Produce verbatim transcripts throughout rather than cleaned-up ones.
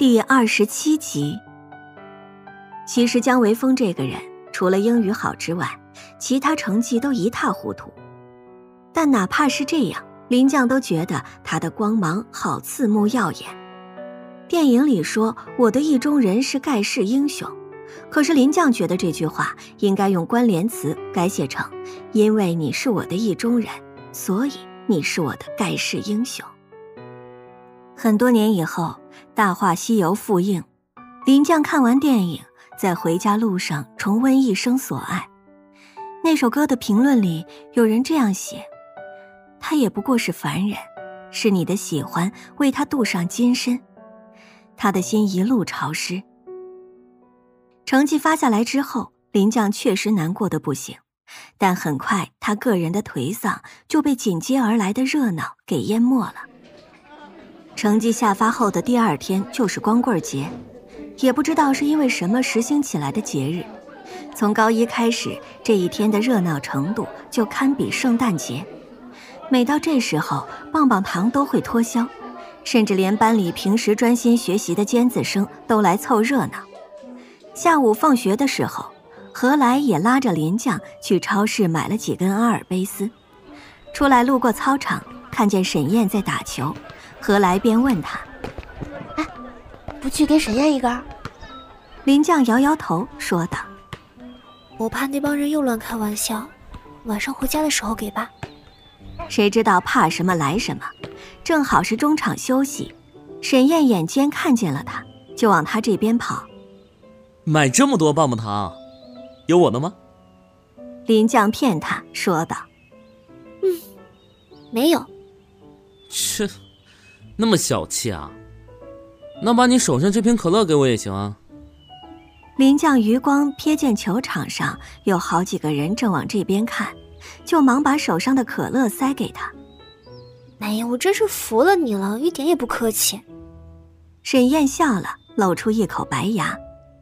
第二十七集。其实姜维峰这个人除了英语好之外，其他成绩都一塌糊涂，但哪怕是这样，林将都觉得他的光芒好刺目耀眼。电影里说我的意中人是盖世英雄，可是林将觉得这句话应该用关联词改写成因为你是我的意中人，所以你是我的盖世英雄。很多年以后，大话西游复映，林将看完电影，在回家路上重温一生所爱。那首歌的评论里有人这样写，他也不过是凡人，是你的喜欢为他镀上金身，他的心一路潮湿。成绩发下来之后，林将确实难过的不行，但很快他个人的颓丧就被紧接而来的热闹给淹没了。成绩下发后的第二天就是光棍节，也不知道是因为什么实行起来的节日，从高一开始，这一天的热闹程度就堪比圣诞节。每到这时候，棒棒糖都会脱销，甚至连班里平时专心学习的尖子生都来凑热闹。下午放学的时候，何来也拉着林将去超市买了几根阿尔卑斯。出来路过操场，看见沈燕在打球，何来便问他： 哎，不去给沈燕一根？ 林将摇摇头说道： 我怕那帮人又乱开玩笑，晚上回家的时候给吧。 谁知道怕什么来什么，正好是中场休息，沈燕眼尖看见了他，就往他这边跑。 买这么多棒棒糖，有我的吗？ 林将骗他说道： 嗯，没有。 切，那么小气啊？那把你手上这瓶可乐给我也行啊。 林将余光瞥见球场上有好几个人正往这边看，就忙把手上的可乐塞给他。 哎呀，我真是服了你了，一点也不客气。 沈燕笑了，露出一口白牙。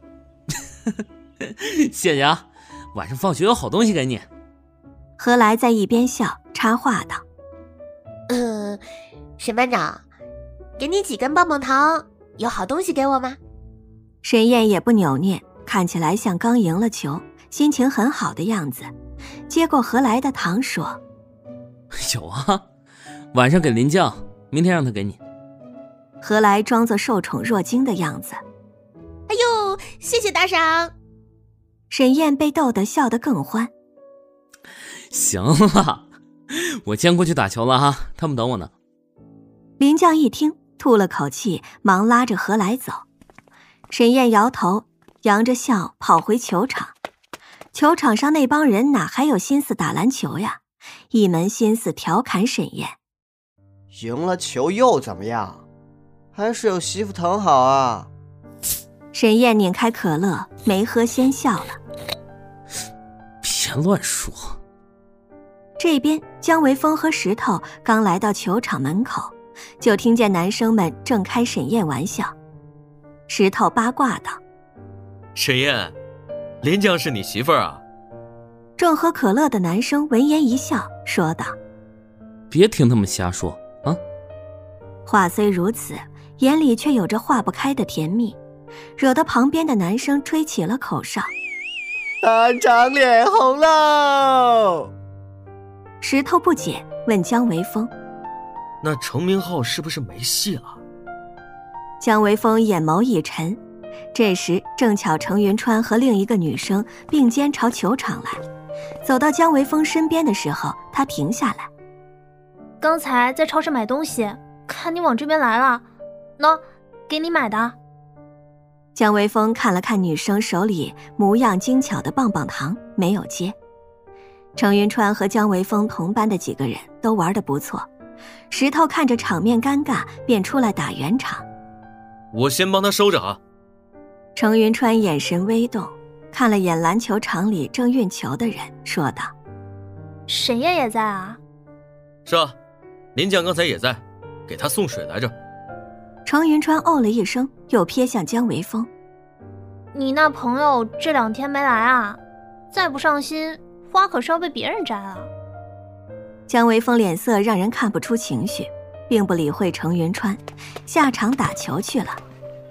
谢谢啊，晚上放学有好东西给你。 何来在一边笑插话道： 嗯，沈班长，给你几根棒棒糖，有好东西给我吗？ 沈燕也不扭捏，看起来像刚赢了球，心情很好的样子，接过何来的糖说： 有啊，晚上给林将，明天让他给你。 何来装作受宠若惊的样子。 哎呦，谢谢打赏。 沈燕被逗得笑得更欢。 行了，我先过去打球了哈，他们等我呢。 林将一听，吐了口气，忙拉着何来走。沈燕摇头，扬着笑跑回球场。球场上那帮人哪还有心思打篮球呀？一门心思调侃沈燕。 赢了球又怎么样？还是有媳妇疼好啊。 沈燕拧开可乐，没喝先笑了。 别乱说。 这边姜维峰和石头刚来到球场门口，就听见男生们正开沈燕玩笑。石头八卦道： 沈燕，林将是你媳妇儿啊？ 正喝可乐的男生闻言一笑，说道： 别听他们瞎说啊。 话虽如此，眼里却有着化不开的甜蜜，惹得旁边的男生吹起了口哨。 团长脸红喽！ 石头不解问姜维峰： 那程明浩是不是没戏了？ 姜维峰眼眸一沉，这时正巧程云川和另一个女生并肩朝球场来，走到姜维峰身边的时候，他停下来。 刚才在超市买东西，看你往这边来了，喏，给你买的。 姜维峰看了看女生手里模样精巧的棒棒糖，没有接。程云川和姜维峰同班的几个人都玩得不错，石头看着场面尴尬，便出来打圆场。 我先帮他收着啊。 程云川眼神微动，看了眼篮球场里正运球的人，说道： 沈燕也在啊？ 是啊，林将刚才也在，给他送水来着。 程云川哦了一声，又瞥向姜维峰： 你那朋友这两天没来啊？再不上心，花可是要被别人摘了。 姜维峰脸色让人看不出情绪，并不理会程云川，下场打球去了。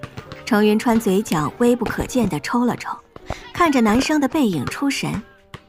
程云川嘴角微不可见地抽了抽，看着男生的背影出神。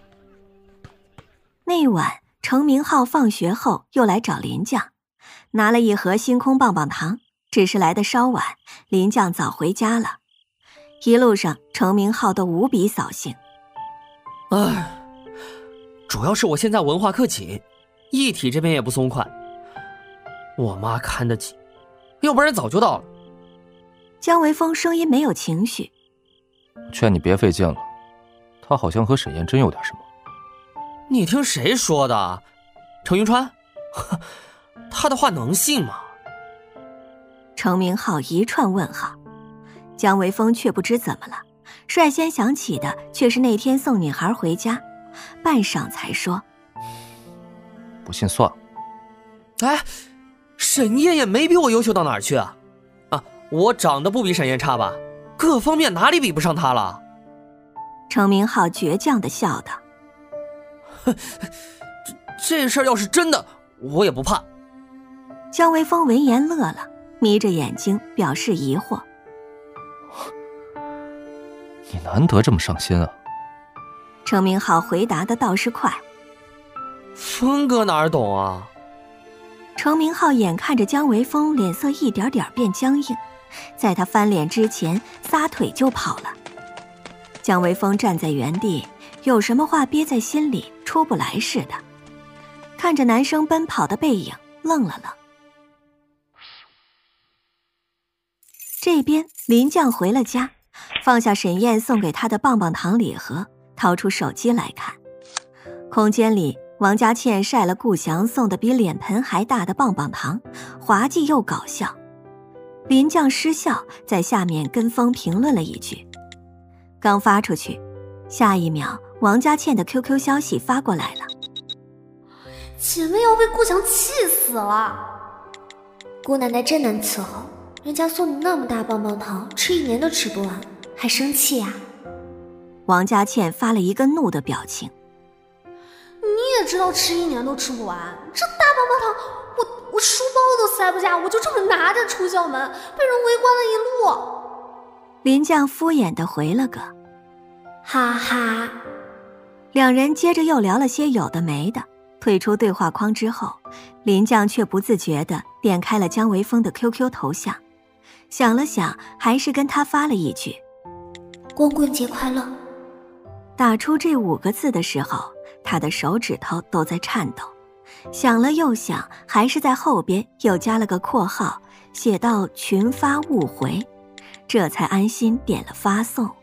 那晚程明浩放学后又来找林将，拿了一盒星空棒棒糖，只是来得稍晚，林将早回家了。一路上程明浩都无比扫兴。 唉，主要是我现在文化课紧，艺体这边也不松快，我妈看得紧，要不然早就到了。 姜维峰声音没有情绪， 劝你别费劲了，他好像和沈燕真有点什么。 你听谁说的？程云川？他的话能信吗？ 程明浩一串问号，姜维峰却不知怎么了，率先想起的却是那天送女孩回家，半晌才说： 不信算了。 哎，沈燕也没比我优秀到哪儿去啊！啊，我长得不比沈燕差吧？各方面哪里比不上她了？ 程明浩倔强地笑道： 这这事儿要是真的，我也不怕。 姜维峰闻言乐了，眯着眼睛表示疑惑。 你难得这么上心啊。 程明浩回答的倒是快。 峰哥哪儿懂啊？ 程明浩眼看着姜维峰脸色一点点变僵硬，在他翻脸之前撒腿就跑了。姜维峰站在原地，有什么话憋在心里出不来似的，看着男生奔跑的背影愣了愣。这边林将回了家，放下沈燕送给他的棒棒糖礼盒，掏出手机来看。空间里王佳倩晒了顾翔送的比脸盆还大的棒棒糖，滑稽又搞笑。林将失笑，在下面跟风评论了一句。刚发出去，下一秒王佳倩的 Q Q 消息发过来了。 姐妹要被顾翔气死了。姑奶奶真难伺候，人家送你那么大棒棒糖，吃一年都吃不完，还生气呀、啊？ 王佳倩发了一个怒的表情。 你也知道吃一年都吃不完，这大棒棒糖，我我书包都塞不下，我就这么拿着出校门，被人围观了一路。 林将敷衍地回了个哈哈。 两人接着又聊了些有的没的。退出对话框之后，林将却不自觉地点开了姜维峰的 Q Q 头像，想了想，还是跟他发了一句： 光棍节快乐。 打出这五个字的时候，他的手指头都在颤抖，想了又想，还是在后边又加了个括号，写到群发勿回，这才安心点了发送。